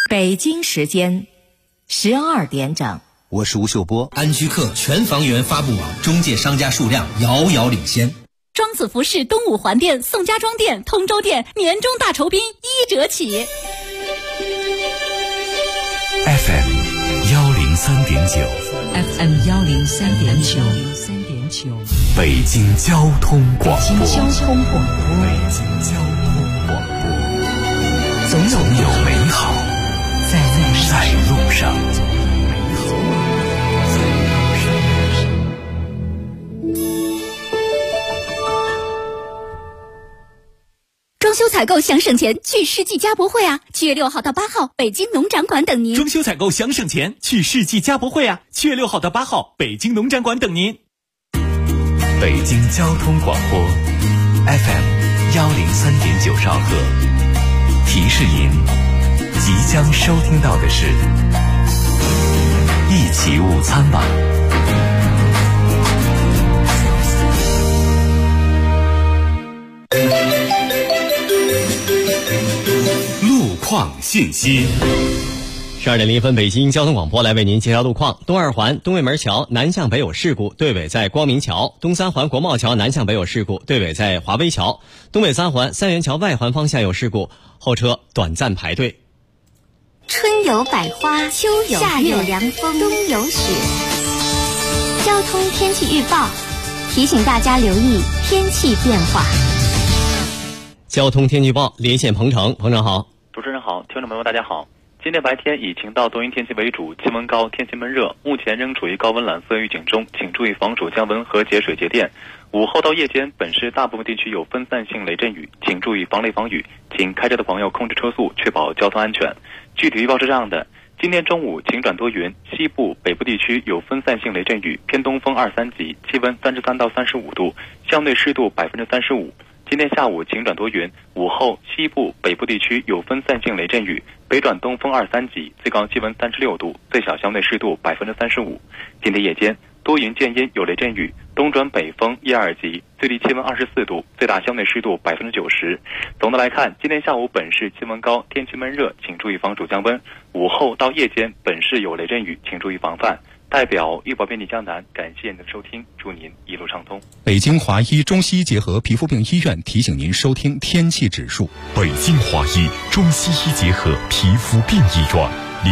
北京时间12点整。 我是吴秀波。 安居客全房源发布网中介商家数量遥遥领先。 庄子服饰东五环店、宋家庄店、通州店年终大酬宾1折起。 FM 103.9 FM 103.9 北京交通广播。 北京交通广播，总有美好在路上。 装修采购想省钱，去世纪家博会啊！7月6号到8号，北京农展馆等您。 装修采购想省钱，去世纪家博会啊！7月6号到8号，北京农展馆等您。 北京交通广播 FM 103.9兆赫，提示您即将收听到的是一起午餐吧。路况信息。 12点0分，北京交通广播来为您介绍路况。东二环东卫门桥南向北有事故，对尾在光明桥；东三环国贸桥南向北有事故，对尾在华威桥；东北三环三元桥外环方向有事故，后车短暂排队。 春有百花，秋有夏有凉风，冬有雪。交通天气预报提醒大家留意天气变化。 交通天气预报连线彭程，彭程好。 主持人好，听众朋友大家好。今天白天以晴到多云天气为主，气温高，天气闷热，目前仍处于高温蓝色预警中，请注意防暑降温和节水节电。午后到夜间，本市大部分地区有分散性雷阵雨，请注意防雷防雨，请开车的朋友控制车速，确保交通安全。具体预报是这样的：今天中午晴转多云，西部、北部地区有分散性雷阵雨，偏东风2、3级，气温33到35度，相对湿度35%。今天下午晴转多云，午后西部、北部地区有分散性雷阵雨，北转东风2、3级，最高气温36度，最小相对湿度35%。今天夜间多云见阴，有雷阵雨，东转北风1、2级，最低气温24度，最大相对湿度90%。总的来看，今天下午本市气温高，天气闷热，请注意防暑降温。午后到夜间本市有雷阵雨，请注意防范。代表医保便利江南感谢您的收听，祝您一路畅通。 北京华医中西医结合皮肤病医院提醒您收听天气指数。 北京华医中西医结合皮肤病医院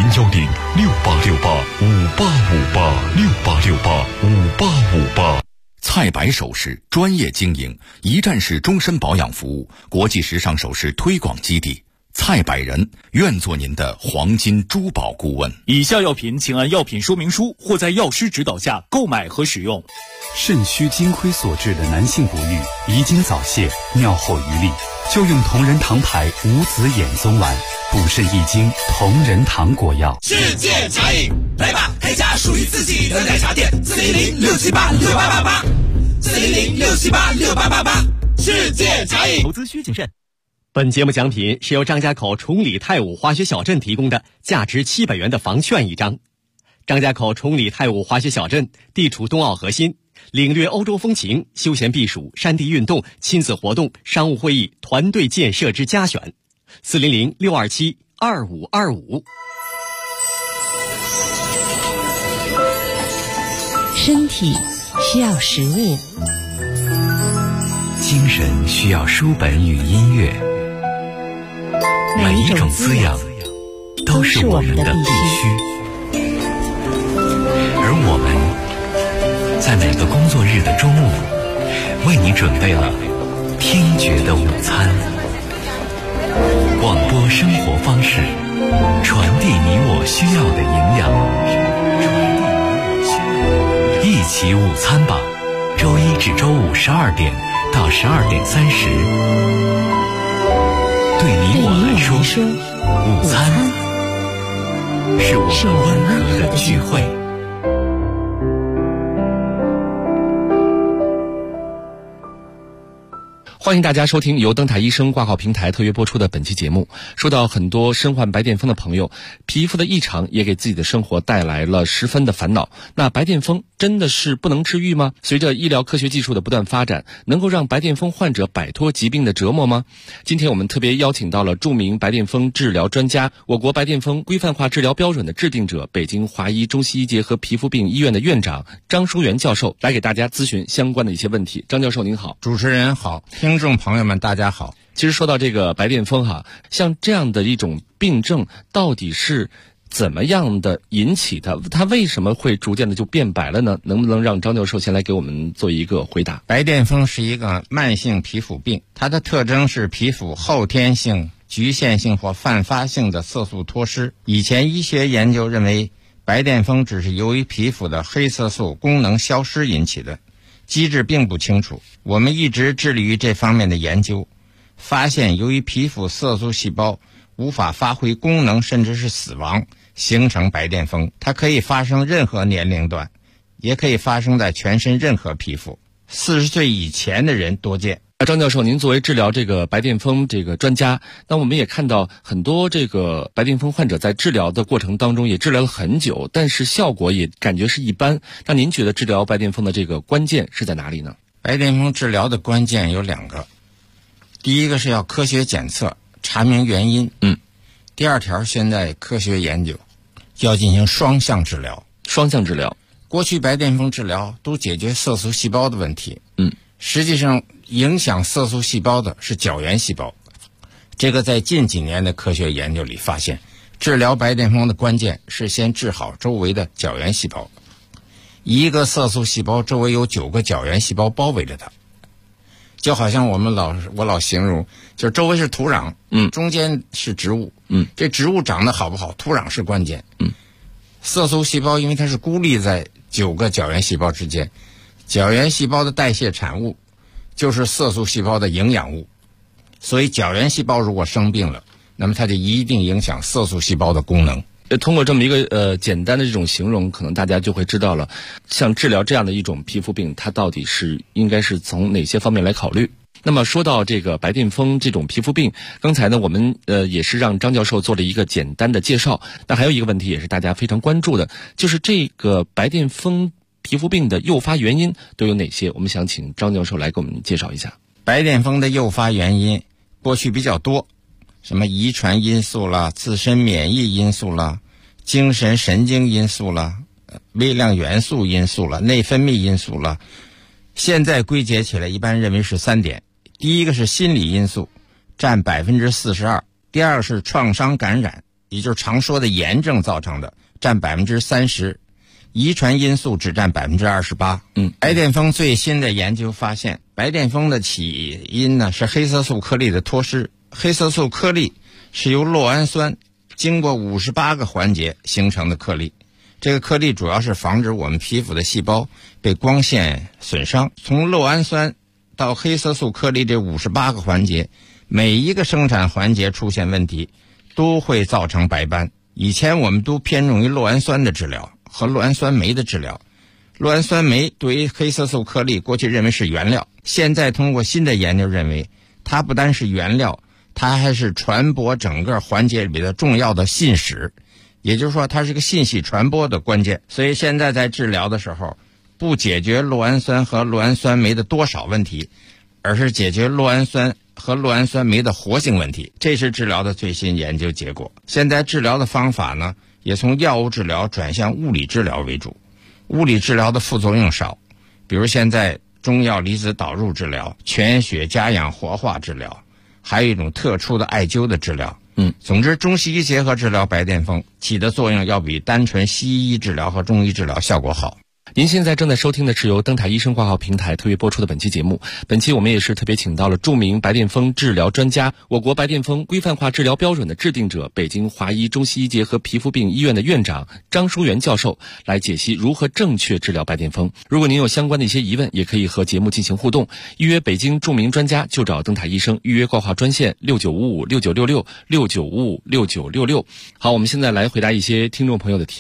，0106868585868685858。菜百首饰专业经营，一站式终身保养服务，国际时尚首饰推广基地。蔡百人愿做您的黄金珠宝顾问。 以下药品请按药品说明书或在药师指导下购买和使用。 肾虚精亏所致的男性不育、遗精早泄、尿后余力，就用同仁堂牌无籽眼松丸，补肾益精同仁堂果药。 世界茶饮，来吧，开家属于自己的奶茶店，400-678-6888，400-678-6888，世界茶饮。 投资需谨慎。 本节目奖品是由张家口崇礼太武滑雪小镇提供的价值700元的房券1张。张家口崇礼太武滑雪小镇地处冬奥核心，领略欧洲风情，休闲避暑，山地运动，亲子活动，商务会议，团队建设之佳选。400-627-2525。 身体需要食物， 精神需要书本与音乐。每一种滋养都是我们的必须，而我们在每个工作日的中午为你准备了听觉的午餐。广播生活方式，传递你我需要的营养。一起午餐吧，周一至周五12点到12点30。对你我来说，午餐是我们温和的聚会。 欢迎大家收听由灯塔医生挂号平台特约播出的本期节目。说到很多身患白癜风的朋友，皮肤的异常也给自己的生活带来了十分的烦恼。那白癜风真的是不能治愈吗？随着医疗科学技术的不断发展，能够让白癜风患者摆脱疾病的折磨吗？今天我们特别邀请到了著名白癜风治疗专家，我国白癜风规范化治疗标准的制定者，北京华医中西医结合皮肤病医院的院长张淑元教授，来给大家咨询相关的一些问题。张教授您好。 主持人好，听众朋友们大家好。 其实说到这个白癜风像这样的一种病症到底是怎么样的引起的？它为什么会逐渐的就变白了呢？能不能让张教授先来给我们做一个回答？ 白癜风是一个慢性皮肤病，它的特征是皮肤后天性、局限性或泛发性的色素脱失。以前医学研究认为白癜风只是由于皮肤的黑色素功能消失引起的，机制并不清楚。我们一直致力于这方面的研究，发现由于皮肤色素细胞无法发挥功能甚至是死亡，形成白癜风。它可以发生任何年龄段，也可以发生在全身任何皮肤，40岁以前的人多见。 张教授，您作为治疗这个白癜风这个专家，那我们也看到很多这个白癜风患者在治疗的过程当中也治疗了很久，但是效果也感觉是一般。那您觉得治疗白癜风的这个关键是在哪里呢？ 白癜风治疗的关键有2个，第一个是要科学检测，查明原因。第二条，现在科学研究要进行双向治疗。 双向治疗， 过去白癜风治疗都解决色素细胞的问题。实际上影响色素细胞的是角原细胞。这个在近几年的科学研究里发现，治疗白癜风的关键是先治好周围的角原细胞。一个色素细胞周围有9个角原细胞包围着它，就好像我老形容，就是周围是土壤，中间是植物，这植物长得好不好，土壤是关键。色素细胞因为它是孤立在9个角原细胞之间，角原细胞的代谢产物就是色素细胞的营养物，所以角原细胞如果生病了，那么它就一定影响色素细胞的功能。 通过这么一个简单的这种形容，可能大家就会知道了，像治疗这样的一种皮肤病，它到底是应该是从哪些方面来考虑。那么说到这个白癜风这种皮肤病，刚才呢我们也是让张教授做了一个简单的介绍。那还有一个问题也是大家非常关注的，就是这个白癜风皮肤病的诱发原因都有哪些？我们想请张教授来给我们介绍一下。 白癜风的诱发原因过去比较多，什么遗传因素啦、自身免疫因素啦、精神神经因素啦、微量元素因素啦、内分泌因素啦。现在归结起来一般认为是3点。第一个是心理因素，占42%；第二个是创伤感染，也就是常说的炎症造成的，占30%；遗传因素只占28%。白癜风最新的研究发现，白癜风的起因呢是黑色素颗粒的脱失。黑色素颗粒是由酪氨酸经过58个环节形成的颗粒，这个颗粒主要是防止我们皮肤的细胞被光线损伤。从酪氨酸到黑色素颗粒这58个环节，每一个生产环节出现问题，都会造成白斑。以前我们都偏重于酪氨酸的治疗和酪氨酸酶的治疗。酪氨酸酶对于黑色素颗粒过去认为是原料，现在通过新的研究认为，它不单是原料，它还是传播整个环节里的重要的信使，也就是说它是个信息传播的关键。所以现在在治疗的时候，不解决酪氨酸和酪氨酸酶的多少问题，而是解决酪氨酸和酪氨酸酶的活性问题。这是治疗的最新研究结果。现在治疗的方法呢，也从药物治疗转向物理治疗为主。物理治疗的副作用少，比如现在中药离子导入治疗、全血加氧活化治疗，还有一种特殊的艾灸的治疗。总之中西医结合治疗白癜风起的作用要比单纯西医治疗和中医治疗效果好。 您现在正在收听的是由灯塔医生挂号平台特约播出的本期节目。本期我们也是特别请到了著名白癜风治疗专家，我国白癜风规范化治疗标准的制定者，北京华医中西医结合皮肤病医院的院长张淑元教授，来解析如何正确治疗白癜风。如果您有相关的一些疑问，也可以和节目进行互动，预约北京著名专家就找灯塔医生，预约挂号专线6955696669556966。好，我们现在来回答一些听众朋友的提问。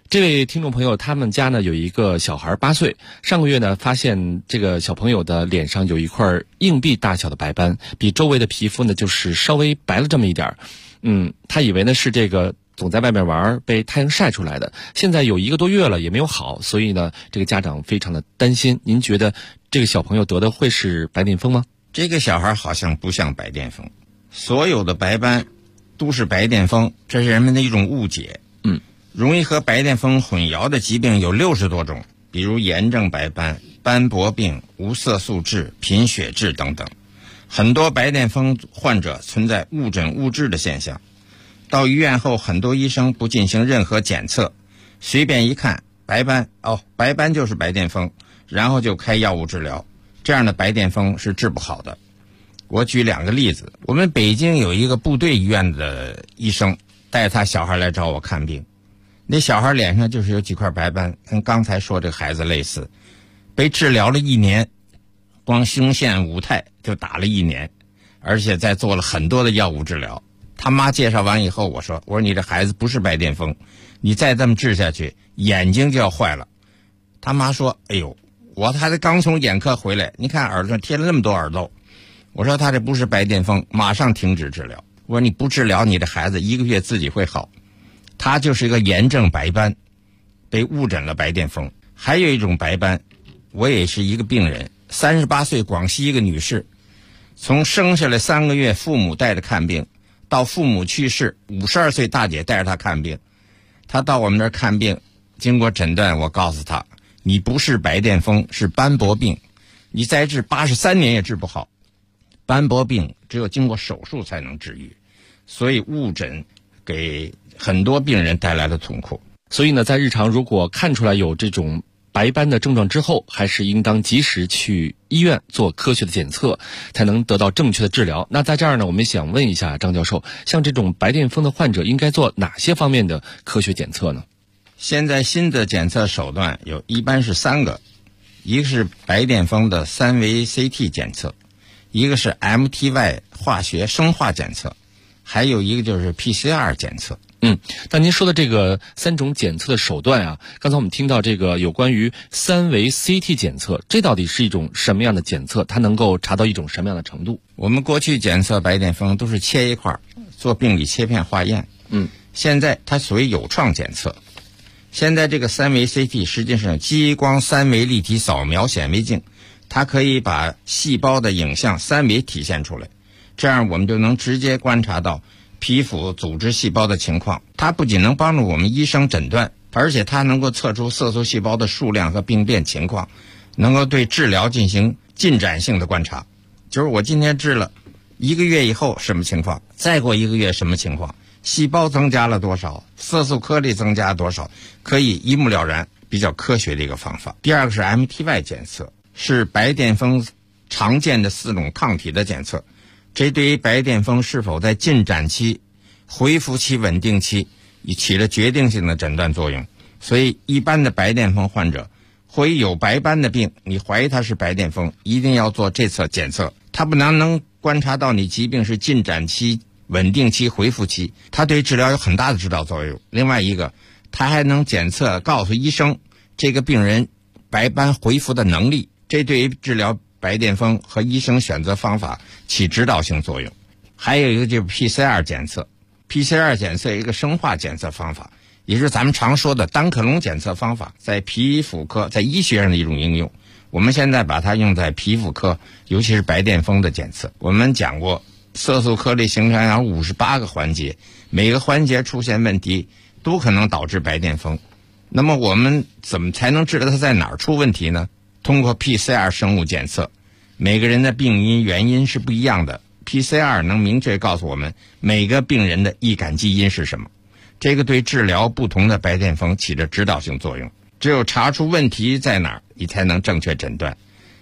这位听众朋友，他们家呢有一个小孩8岁，上个月呢发现这个小朋友的脸上有一块硬币大小的白斑，比周围的皮肤呢就是稍微白了这么一点他以为呢是这个总在外面玩被太阳晒出来的，现在有1个多月了也没有好，所以呢这个家长非常的担心。您觉得这个小朋友得的会是白癜风吗？ 这个小孩好像不像白癜风，所有的白斑都是白癜风，这是人们的一种误解。容易和白癜风混淆的疾病有60多种，比如炎症白斑、斑驳病、无色素痣、贫血痣等等。很多白癜风患者存在误诊误治的现象，到医院后很多医生不进行任何检测，随便一看白斑，白斑就是白癜风，然后就开药物治疗，这样的白癜风是治不好的。我举2个例子，我们北京有一个部队医院的医生带他小孩来找我看病，那小孩脸上就是有几块白斑，跟刚才说这个孩子类似，被治疗了1年，光胸腺五肽就打了1年，而且再做了很多的药物治疗。他妈介绍完以后，我说你这孩子不是白癜风，你再这么治下去眼睛就要坏了。他妈说我孩子刚从眼科回来，你看耳朵上贴了那么多耳窦。我说他这不是白癜风，马上停止治疗。我说你不治疗，你的孩子1个月自己会好。他就是一个炎症白斑，被误诊了白癜风。还有一种白斑，我也是一个病人，38岁广西一个女士，从生下来3个月父母带着看病，到父母去世，52岁大姐带着她看病。她到我们这儿看病，经过诊断，我告诉她，你不是白癜风，是斑驳病，你再治83年也治不好。斑驳病只有经过手术才能治愈，所以误诊给很多病人带来了痛苦。 所以呢，在日常如果看出来有这种白斑的症状之后，还是应当及时去医院做科学的检测，才能得到正确的治疗。那在这儿呢，我们想问一下张教授，像这种白癜风的患者应该做哪些方面的科学检测呢？ 现在新的检测手段一般是3个，一个是白癜风的3维 CT 检测，一个是 MTY 化学生化检测，还有一个就是 PCR 检测。 但您说的这个3种检测的手段啊，刚才我们听到这个有关于3维 CT 检测，这到底是一种什么样的检测？它能够查到一种什么样的程度？ 我们过去检测白癜风都是切一块做病理切片化验，现在它属于有创检测。现在这个3维 CT 实际上激光3维立体扫描显微镜，它可以把细胞的影像3维体现出来，这样我们就能直接观察到皮肤组织细胞的情况。它不仅能帮助我们医生诊断，而且它能够测出色素细胞的数量和病变情况，能够对治疗进行进展性的观察。就是我今天治了1个月以后什么情况，再过1个月什么情况，细胞增加了多少，色素颗粒增加多少，可以一目了然，比较科学的一个方法。第2个是 MTY 检测，是白癜风常见的4种抗体的检测，这对于白癜风是否在进展期、恢复期、稳定期起了决定性的诊断作用。所以一般的白癜风患者会有白斑的病，你怀疑他是白癜风，一定要做这次检测。它不能观察到你疾病是进展期、稳定期、恢复期，它对治疗有很大的指导作用。另外一个，它还能检测告诉医生这个病人白斑恢复的能力，这对于治疗白癜风和医生选择方法起指导性作用。还有一个就是 PCR 检测， PCR 检测一个生化检测方法，也就是咱们常说的单克隆检测方法，在皮肤科在医学上的一种应用。我们现在把它用在皮肤科，尤其是白癜风的检测。我们讲过色素颗粒形成有58个环节，每个环节出现问题都可能导致白癜风。那么我们怎么才能知道它在哪儿出问题呢？通过 PCR 生物检测，每个人的病因原因是不一样的， PCR 能明确告诉我们每个病人的易感基因是什么，这个对治疗不同的白癜风起着指导性作用。只有查出问题在哪儿，你才能正确诊断。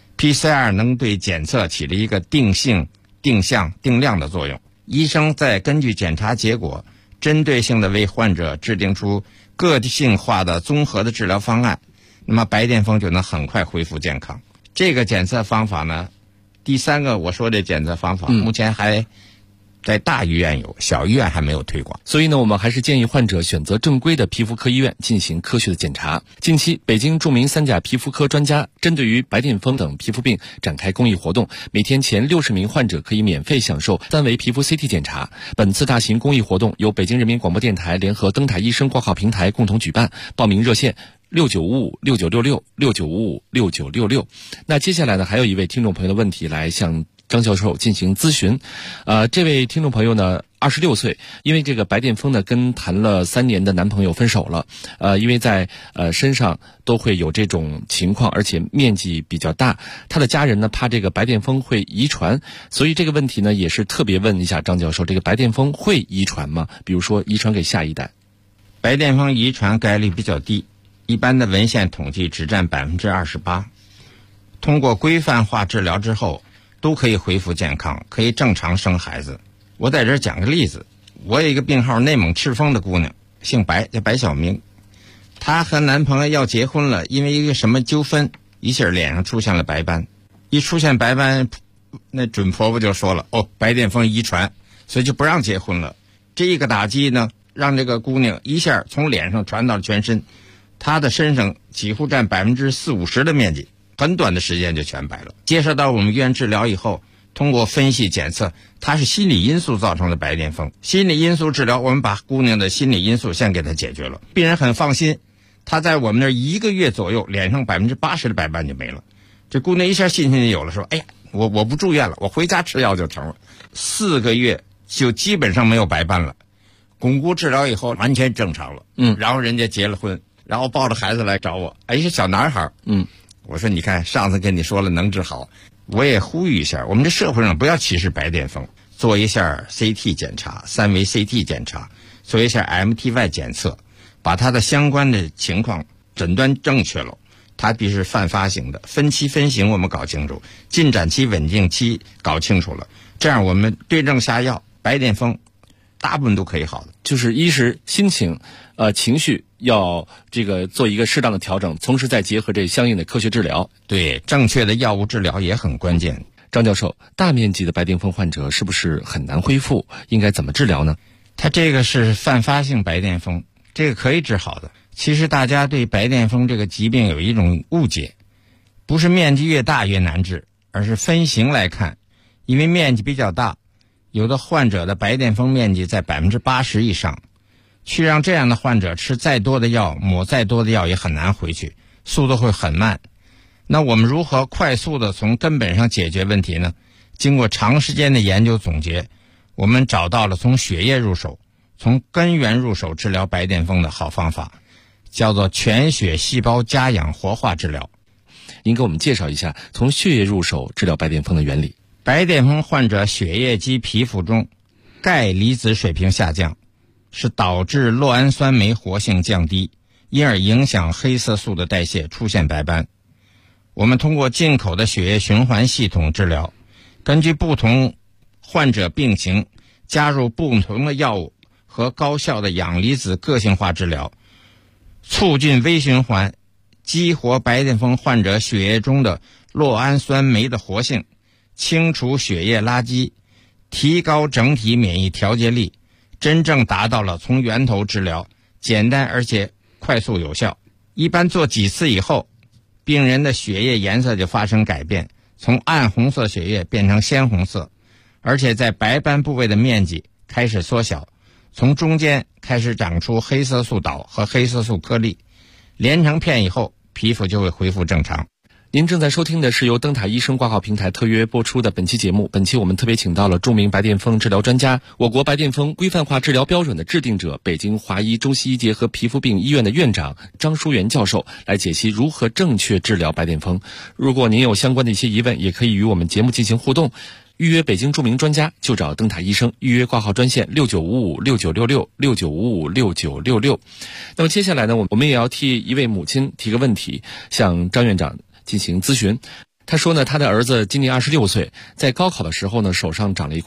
PCR 能对检测起了一个定性、定向、定量的作用，医生再根据检查结果针对性的为患者制定出个性化的综合的治疗方案，那么白癜风就能很快恢复健康。这个检测方法呢，第3个我说的检测方法目前还在大医院有，小医院还没有推广。 所以呢，我们还是建议患者选择正规的皮肤科医院进行科学的检查。近期，北京著名3甲皮肤科专家针对于白癜风等皮肤病展开公益活动，每天前60名患者可以免费享受3维皮肤 CT 检查。本次大型公益活动由北京人民广播电台联合灯塔医生挂号平台共同举办，报名热线695569666966。那接下来呢，还有一位听众朋友的问题来向张教授进行咨询。这位听众朋友呢26岁，因为这个白癜风呢跟谈了3年的男朋友分手了。因为在身上都会有这种情况，而且面积比较大，他的家人呢怕这个白癜风会遗传，所以这个问题呢也是特别问一下张教授，这个白癜风会遗传吗？比如说遗传给下一代？ 白癜风遗传概率比较低，一般的文献统计只占28%。通过规范化治疗之后都可以恢复健康，可以正常生孩子。我在这儿讲个例子，我有一个病号内蒙赤峰的姑娘，姓白，叫白晓明。她和男朋友要结婚了，因为一个什么纠纷，一下脸上出现了白斑。一出现白斑，那准婆婆就说了，白癜风遗传，所以就不让结婚了。这一个打击呢，让这个姑娘一下从脸上传到全身，她的身上几乎占40-50%的面积，很短的时间就全白了。接受到我们医院治疗以后，通过分析检测，它是心理因素造成的白癜风。心理因素治疗，我们把姑娘的心理因素先给她解决了，病人很放心。她在我们那儿1个月左右，脸上80%的白斑就没了。这姑娘一下信心就有了，说：“哎呀，我不住院了，我回家吃药就成了。”4个月就基本上没有白斑了，巩固治疗以后完全正常了。然后人家结了婚，然后抱着孩子来找我，是小男孩。我说你看，上次跟你说了能治好，我也呼吁一下，我们这社会上不要歧视白癜风，做一下 CT 检查，3维 CT 检查，做一下 MTY 检测，把它的相关的情况诊断正确了。它必是泛发型的，分期分型我们搞清楚，进展期稳定期搞清楚了，这样我们对症下药，白癜风大部分都可以好的。 就是一是心情情绪要这个做一个适当的调整，同时再结合这相应的科学治疗。 对，正确的药物治疗也很关键。 张教授，大面积的白癜风患者是不是很难恢复？应该怎么治疗呢？ 它这个是泛发性白癜风，这个可以治好的。其实大家对白癜风这个疾病有一种误解，不是面积越大越难治，而是分型来看。因为面积比较大，有的患者的白癜风面积在80%以上，去让这样的患者吃再多的药，抹再多的药也很难回去，速度会很慢。那我们如何快速的从根本上解决问题呢？经过长时间的研究总结，我们找到了从血液入手，从根源入手治疗白癜风的好方法，叫做全血细胞加氧活化治疗。 您给我们介绍一下从血液入手治疗白癜风的原理。 白癜风患者血液及皮肤中钙离子水平下降，是导致酪氨酸酶活性降低，因而影响黑色素的代谢，出现白斑。我们通过进口的血液循环系统治疗，根据不同患者病情加入不同的药物和高效的氧离子个性化治疗，促进微循环，激活白癜风患者血液中的酪氨酸酶的活性，清除血液垃圾，提高整体免疫调节力，真正达到了从源头治疗，简单而且快速有效。一般做几次以后，病人的血液颜色就发生改变，从暗红色血液变成鲜红色，而且在白斑部位的面积开始缩小，从中间开始长出黑色素岛和黑色素颗粒，连成片以后，皮肤就会恢复正常。 您正在收听的是由灯塔医生挂号平台特约播出的本期节目。本期我们特别请到了著名白癜风治疗专家，我国白癜风规范化治疗标准的制定者，北京华医中西医结合皮肤病医院的院长张书元教授，来解析如何正确治疗白癜风。如果您有相关的一些疑问，也可以与我们节目进行互动。预约北京著名专家就找灯塔医生，预约挂号专线695569666966。那么接下来呢，我们也要替一位母亲提个问题，向张院长进行咨询。他说呢，他的儿子今年26岁，在高考的时候呢，手上长了一块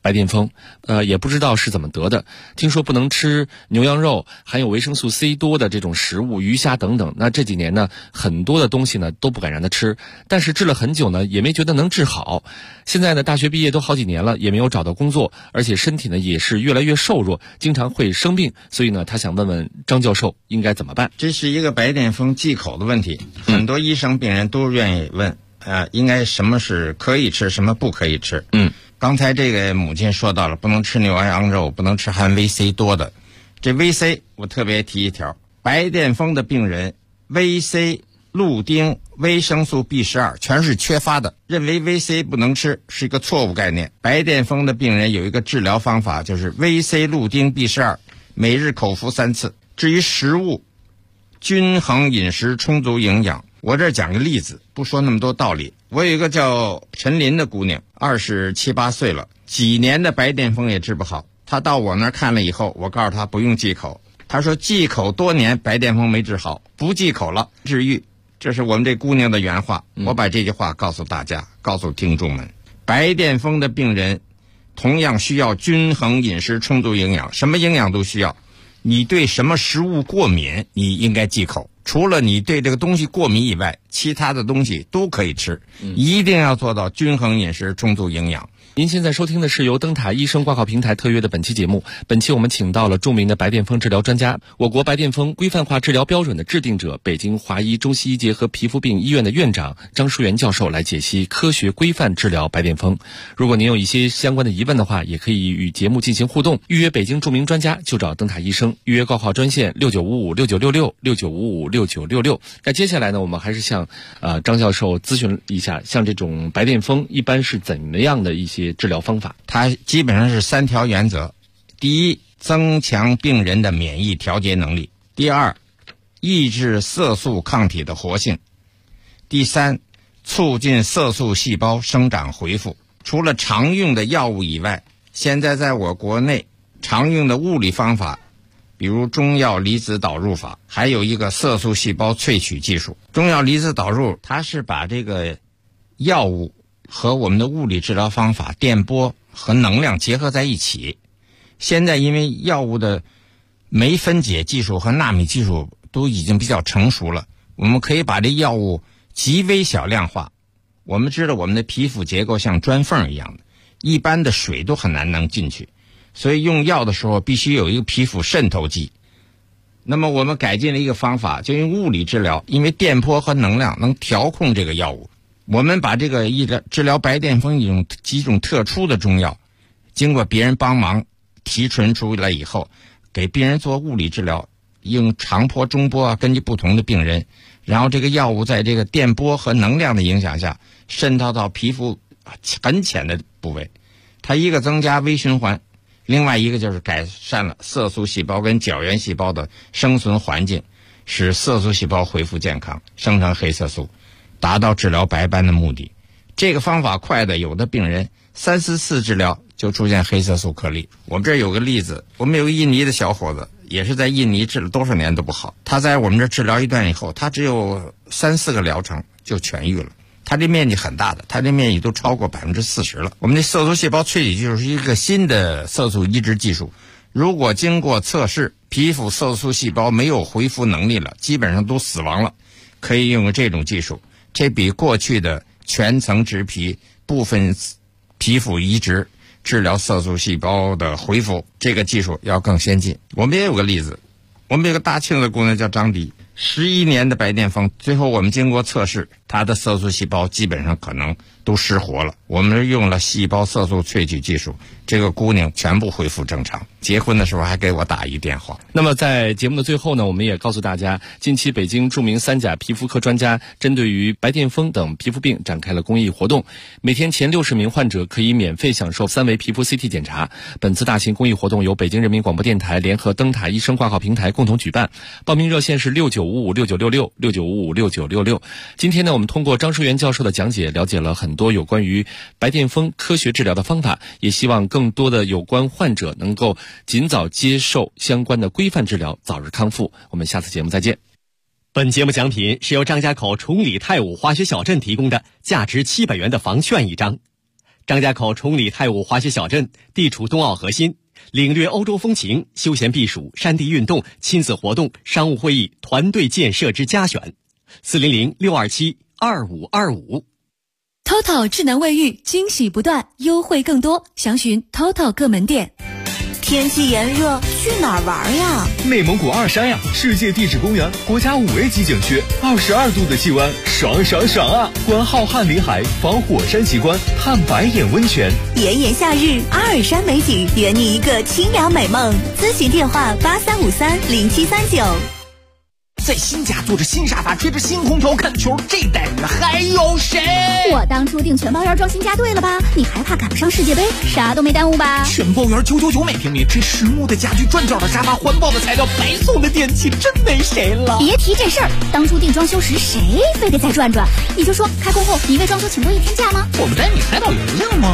白癜风，也不知道是怎么得的。听说不能吃牛羊肉含有维生素 C 多的这种食物，鱼虾等等。那这几年呢，很多的东西呢都不敢让他吃，但是治了很久呢，也没觉得能治好。现在呢，大学毕业都好几年了，也没有找到工作，而且身体呢也是越来越瘦弱，经常会生病。所以呢，他想问问张教授应该怎么办？ 这是一个白癜风忌口的问题，很多医生病人都愿意问，应该什么是可以吃，什么不可以吃。刚才这个母亲说到了，不能吃牛羊肉，不能吃含 VC 多的。这 VC 我特别提一条，白癜风的病人 VC、氯丁、维生素 B12 全是缺乏的，认为 VC 不能吃是一个错误概念。白癜风的病人有一个治疗方法，就是 VC、氯丁、B12 每日口服3次。至于食物，均衡饮食，充足营养。我这讲个例子，不说那么多道理。我有一个叫陈林的姑娘，27、28岁了，几年的白癜风也治不好。她到我那儿看了以后，我告诉她不用忌口。她说忌口多年，白癜风没治好，不忌口了，治愈。这是我们这姑娘的原话。我把这句话告诉大家，告诉听众们，白癜风的病人同样需要均衡饮食，充足营养，什么营养都需要。你对什么食物过敏，你应该忌口。除了你对这个东西过敏以外，其他的东西都可以吃，一定要做到均衡饮食，充足营养。 您现在收听的是由灯塔医生挂号平台特约的本期节目。本期我们请到了著名的白癜风治疗专家，我国白癜风规范化治疗标准的制定者，北京华医中西医结合皮肤病医院的院长张淑媛教授来解析科学规范治疗白癜风。如果您有一些相关的疑问的话，也可以与节目进行互动，预约北京著名专家就找灯塔医生，预约挂号专线695569666966。那接下来呢，我们还是向张教授咨询一下，像这种白癜风一般是怎么样的一些治疗方法？ 它基本上是3条原则：第一，增强病人的免疫调节能力；第二，抑制色素抗体的活性；第三，促进色素细胞生长恢复。除了常用的药物以外，现在在我国内常用的物理方法，比如中药离子导入法，还有一个色素细胞萃取技术。中药离子导入，它是把这个药物和我们的物理治疗方法电波和能量结合在一起。现在因为药物的酶分解技术和纳米技术都已经比较成熟了，我们可以把这药物极微小量化。我们知道我们的皮肤结构像砖缝一样的，一般的水都很难能进去，所以用药的时候必须有一个皮肤渗透剂。那么我们改进了一个方法，就用物理治疗，因为电波和能量能调控这个药物。我们把这个治疗白癜风几种特殊的中药，经过别人帮忙提纯出来以后，给病人做物理治疗，用长波、中波根据不同的病人，然后这个药物在这个电波和能量的影响下渗透到皮肤很浅的部位，它一个增加微循环，另外一个就是改善了色素细胞跟角原细胞的生存环境，使色素细胞恢复健康，生成黑色素，达到治疗白斑的目的。这个方法快的，有的病人3、4次治疗就出现黑色素颗粒。我们这儿有个例子，我们有个印尼的小伙子，也是在印尼治了多少年都不好，他在我们这儿治疗一段以后，他只有3、4个疗程就痊愈了。他这面积很大的，他这面积都超过40%了。我们的色素细胞萃取技术是一个新的色素移植技术，如果经过测试，皮肤色素细胞没有恢复能力了，基本上都死亡了，可以用这种技术。这比过去的全层植皮、部分皮肤移植治疗色素细胞的恢复，这个技术要更先进。我们也有个例子，我们有个大庆的姑娘叫张迪，11年的白癜风，最后我们经过测试，她的色素细胞基本上可能都失活了。我们用了细胞色素萃取技术，这个姑娘全部恢复正常。结婚的时候还给我打一电话。 那么在节目的最后呢，我们也告诉大家，近期北京著名3甲皮肤科专家针对于白癜风等皮肤病展开了公益活动，每天前60名患者可以免费享受3维皮肤 CT 检查。本次大型公益活动由北京人民广播电台联合灯塔医生挂号平台共同举办，报名热线是69556966 69556966。今天呢，我们通过张淑媛教授的讲解，了解了很多有关于白癜风科学治疗的方法，也希望更多的有关患者能够尽早接受相关的规范治疗，早日康复。我们下次节目再见。 本节目奖品是由张家口崇礼太武化学小镇提供的价值700元的房券1张。 张家口崇礼太武滑雪小镇地处冬奥核心，领略欧洲风情，休闲避暑，山地运动，亲子活动，商务会议，团队建设之佳选。400-627-2525。 TOTO 智能卫浴，惊喜不断，优惠更多，详询 TOTO 各门店。 天气炎热，去哪儿玩呀？ 内蒙古二山呀，世界地质公园，国家5A 级景区，22度的气温，爽爽爽啊！观浩瀚林海，访火山奇观，探白眼温泉。 炎炎夏日，阿尔山美景，圆你一个清凉美梦。咨询电话83530739。 在新家坐着新沙发，吹着新空调看球，这待遇还有谁？ 我当初订全包园装新家对了吧？你还怕赶不上世界杯？啥都没耽误吧？ 全包园999每平米，这实木的家具，转角的沙发，环保的材料，白送的电器，真没谁了。 别提这事儿，当初订装修时谁非得再转转？你就说开工后你为装修请过1天假吗？ 我们带你海岛游游吗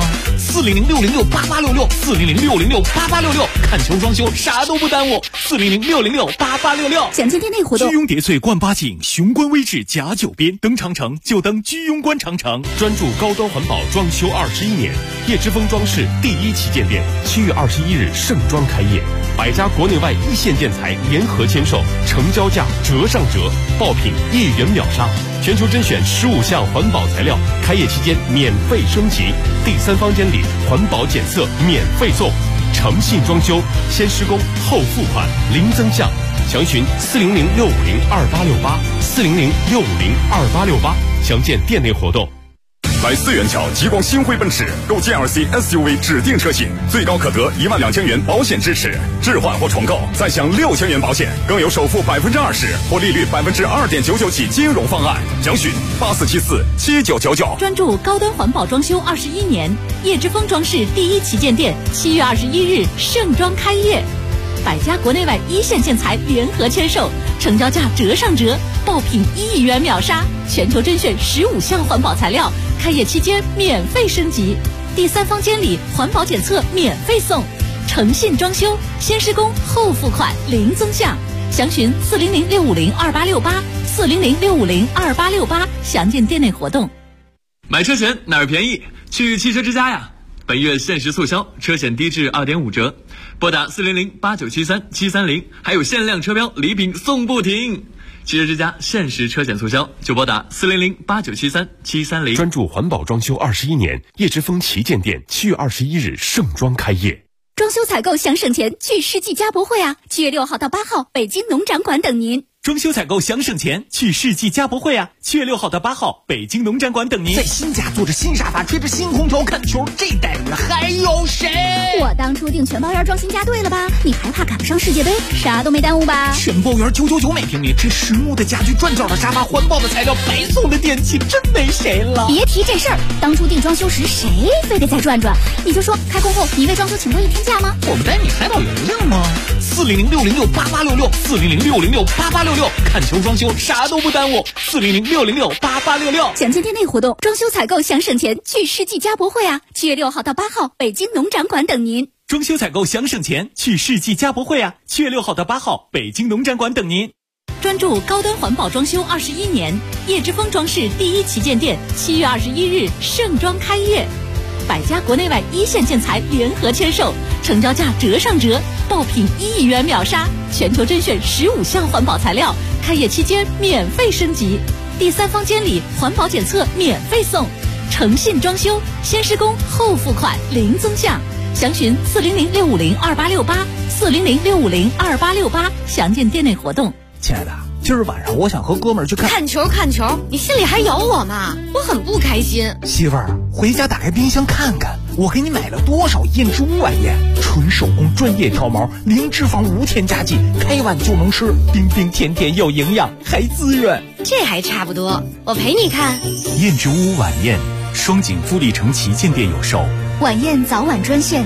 ？400-606-8866，400-606-8866，看球装修啥都不耽误。400-606-8866， 详见店内活动。 居庸叠翠冠八景，雄关威志甲9边，登长城就登居庸关长城。专注高端环保装修21年，叶之峰装饰第1旗舰店7月21日盛装开业，100家国内外1线建材联合签售，成交价折上折，爆品1元秒杀，全球甄选15项环保材料，开业期间免费升级，第3房间里环保检测免费送，诚信装修，先施工后付款，零增项。详询400-650-2868，400-650-2868，详见店内活动。 来4元桥极光星辉奔驰购 GLC SUV 指定车型，最高可得12000元保险支持，置换或重购再享6000元保险，更有首付20%或利率2.99%起金融方案。详询84747999。 专注高端环保装修21年，叶之峰装饰第1旗舰店7月21日盛装开业，100家国内外1线建材联合签售，成交价折上折，爆品1亿元秒杀，全球甄选15项环保材料，开业期间免费升级，第3房间里环保检测免费送，诚信装修，先施工后付款，零增项。详询400-650-2868，400-650-2868，详见店内活动。 买车前哪儿便宜？去汽车之家呀！本月限时促销，车险低至2.5折，拨打400-8973-730，还有限量车标礼品送不停。汽车之家限时车险促销，就拨打400-8973-730。 专注环保装修21年，叶之峰旗舰店7月21日盛装开业。 装修采购想省钱，去世纪家博会啊！7月6号到8号，北京农展馆等您。 装修采购想省钱，去世纪家博会啊！7月6号到8号，北京农展馆等您。 在新家坐着新沙发，吹着新空调看球，这待遇还有谁？ 我当初订全包园装新家对了吧？你还怕赶不上世界杯？啥都没耽误吧？ 全包园999每平米，这实木的家具，转角的沙发，环保的材料，白送的电器，真没谁了。 别提这事儿，当初订装修时谁非得再转转？你就说开工后你为装修请过1天假吗？ 我们带你海岛游游吗？400-606-8866，400-606-8866，看球装修啥都不耽误。400-606-8866， 详见店内活动。装修采购想省钱，去世纪家博会啊！7月6号到8号，北京农展馆等您。 装修采购想省钱，去世纪家博会啊！7月6号到8号，北京农展馆等您。 专注高端环保装修21年，叶之峰装饰第1旗舰店7月21日盛装开业，100家国内外1线建材联合签售，成交价折上折，爆品1亿元秒杀，全球甄选15项环保材料，开业期间免费升级，第3房间里环保检测免费送，诚信装修，先施工后付款，零增项。详询400-650-2868，400-650-2868，详见店内活动。 亲爱的，今儿晚上我想和哥们儿去看球，你心里还有我吗？我很不开心。 媳妇儿，回家打开冰箱看看，我给你买了多少燕之屋晚宴，纯手工专业挑毛，零脂肪无添加剂，开碗就能吃，冰冰甜甜又营养，还滋润。 这还差不多，我陪你看。 燕之屋晚宴，双井富力城旗舰店有售。 晚宴早晚专线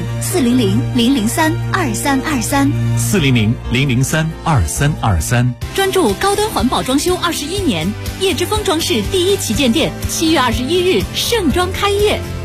400-003-2323，400-003-2323。 专注高端环保装修21年，叶之峰装饰第1旗舰店7月21日盛装开业。